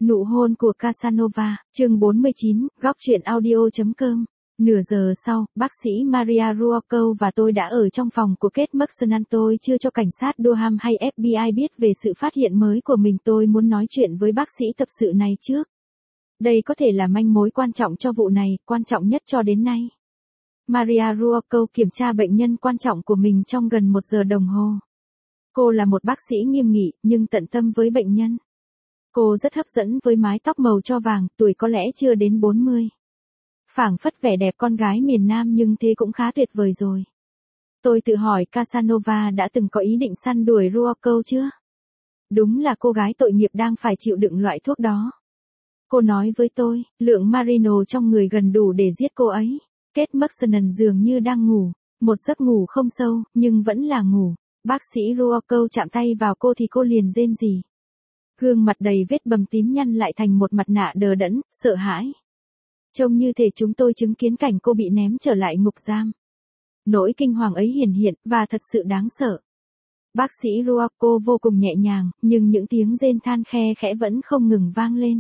Nụ hôn của Casanova, chương 49, góc truyện audio.com. Nửa giờ sau, bác sĩ Maria Ruocco và tôi đã ở trong phòng của Kate McKinnon. Tôi chưa cho cảnh sát Durham hay FBI biết về sự phát hiện mới của mình. Tôi muốn nói chuyện với bác sĩ tập sự này trước. Đây có thể là manh mối quan trọng cho vụ này, quan trọng nhất cho đến nay. Maria Ruocco kiểm tra bệnh nhân quan trọng của mình trong gần 1 giờ đồng hồ. Cô là một bác sĩ nghiêm nghị, nhưng tận tâm với bệnh nhân. Cô rất hấp dẫn với mái tóc màu tro vàng, tuổi có lẽ chưa đến 40. Phảng phất vẻ đẹp con gái miền Nam nhưng thế cũng khá tuyệt vời rồi. Tôi tự hỏi Casanova đã từng có ý định săn đuổi Ruocco chưa? Đúng là cô gái tội nghiệp đang phải chịu đựng loại thuốc đó. Cô nói với tôi, lượng Marino trong người gần đủ để giết cô ấy. Kate McKinnon dường như đang ngủ, một giấc ngủ không sâu, nhưng vẫn là ngủ. Bác sĩ Ruocco chạm tay vào cô thì cô liền rên rỉ. Gương mặt đầy vết bầm tím nhăn lại thành một mặt nạ đờ đẫn, sợ hãi. Trông như thể chúng tôi chứng kiến cảnh cô bị ném trở lại ngục giam. Nỗi kinh hoàng ấy hiển hiện, và thật sự đáng sợ. Bác sĩ Ruocco vô cùng nhẹ nhàng, nhưng những tiếng rên than khe khẽ vẫn không ngừng vang lên.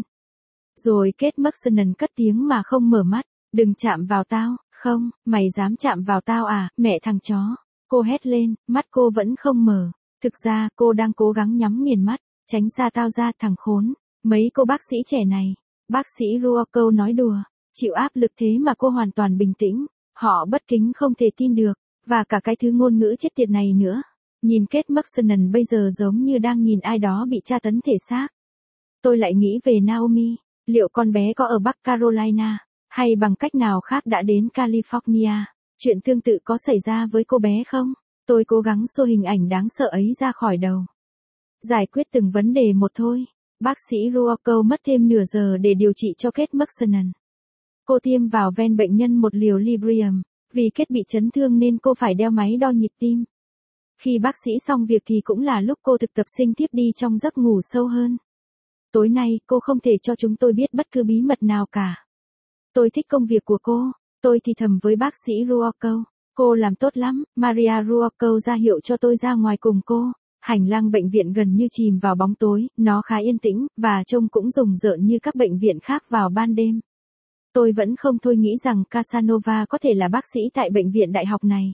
Rồi Kate McKinnon cất tiếng mà không mở mắt. Đừng chạm vào tao, không, mày dám chạm vào tao à, mẹ thằng chó. Cô hét lên, mắt cô vẫn không mở. Thực ra, cô đang cố gắng nhắm nghiền mắt. Tránh xa tao ra, thằng khốn. Mấy cô bác sĩ trẻ này. Bác sĩ Ruocco nói đùa. Chịu áp lực thế mà cô hoàn toàn bình tĩnh. Họ bất kính không thể tin được. Và cả cái thứ ngôn ngữ chết tiệt này nữa. Nhìn Kate McKinnon bây giờ giống như đang nhìn ai đó bị tra tấn thể xác. Tôi lại nghĩ về Naomi. Liệu con bé có ở Bắc Carolina, hay bằng cách nào khác đã đến California? Chuyện tương tự có xảy ra với cô bé không? Tôi cố gắng xô hình ảnh đáng sợ ấy ra khỏi đầu. Giải quyết từng vấn đề một thôi. Bác sĩ Ruocco mất thêm nửa giờ để điều trị cho Kate McKinnon. Cô tiêm vào ven bệnh nhân một liều Librium. Vì Kate bị chấn thương nên cô phải đeo máy đo nhịp tim. Khi bác sĩ xong việc thì cũng là lúc cô thực tập sinh tiếp đi trong giấc ngủ sâu hơn. Tối nay cô không thể cho chúng tôi biết bất cứ bí mật nào cả. Tôi thích công việc của cô. Tôi thì thầm với bác sĩ Ruocco. Cô làm tốt lắm. Maria Ruocco ra hiệu cho tôi ra ngoài cùng cô. Hành lang bệnh viện gần như chìm vào bóng tối, nó khá yên tĩnh, và trông cũng rùng rợn như các bệnh viện khác vào ban đêm. Tôi vẫn không thôi nghĩ rằng Casanova có thể là bác sĩ tại bệnh viện đại học này.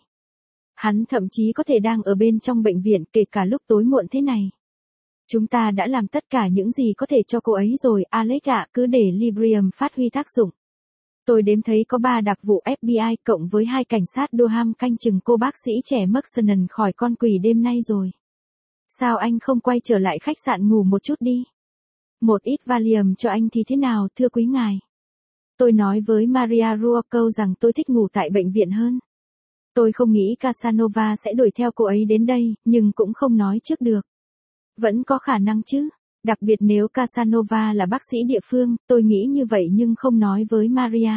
Hắn thậm chí có thể đang ở bên trong bệnh viện kể cả lúc tối muộn thế này. Chúng ta đã làm tất cả những gì có thể cho cô ấy rồi, Alex ạ, cứ để Librium phát huy tác dụng. Tôi đếm thấy có 3 đặc vụ FBI cộng với 2 cảnh sát Durham canh chừng cô bác sĩ trẻ McKinnon khỏi con quỷ đêm nay rồi. Sao anh không quay trở lại khách sạn ngủ một chút đi? Một ít Valium cho anh thì thế nào, thưa quý ngài? Tôi nói với Maria Ruocco rằng tôi thích ngủ tại bệnh viện hơn. Tôi không nghĩ Casanova sẽ đuổi theo cô ấy đến đây, nhưng cũng không nói trước được. Vẫn có khả năng chứ. Đặc biệt nếu Casanova là bác sĩ địa phương, tôi nghĩ như vậy nhưng không nói với Maria.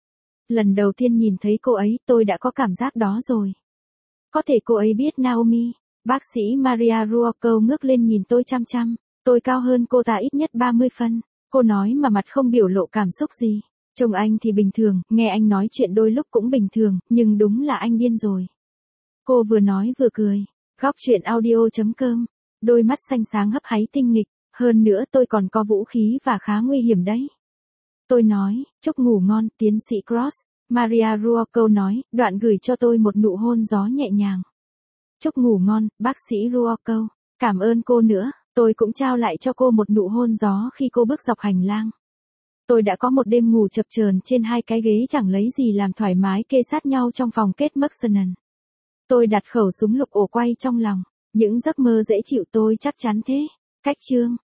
Lần đầu tiên nhìn thấy cô ấy, tôi đã có cảm giác đó rồi. Có thể cô ấy biết Naomi. Bác sĩ Maria Ruocco ngước lên nhìn tôi chăm chăm. Tôi cao hơn cô ta ít nhất 30 phân. Cô nói mà mặt không biểu lộ cảm xúc gì. Trông anh thì bình thường, nghe anh nói chuyện đôi lúc cũng bình thường, nhưng đúng là anh điên rồi. Cô vừa nói vừa cười. Góc truyện audio.com. Đôi mắt xanh sáng hấp háy tinh nghịch. Hơn nữa tôi còn có vũ khí và khá nguy hiểm đấy. Tôi nói, chúc ngủ ngon, tiến sĩ Cross. Maria Ruocco nói, đoạn gửi cho tôi một nụ hôn gió nhẹ nhàng. Chúc ngủ ngon, bác sĩ Ruocco. Cảm ơn cô nữa. Tôi cũng trao lại cho cô một nụ hôn gió khi cô bước dọc hành lang. Tôi đã có một đêm ngủ chập chờn trên 2 cái ghế chẳng lấy gì làm thoải mái kê sát nhau trong phòng Kate McKinnon. Tôi đặt khẩu súng lục ổ quay trong lòng. Những giấc mơ dễ chịu tôi chắc chắn thế. Cách chương.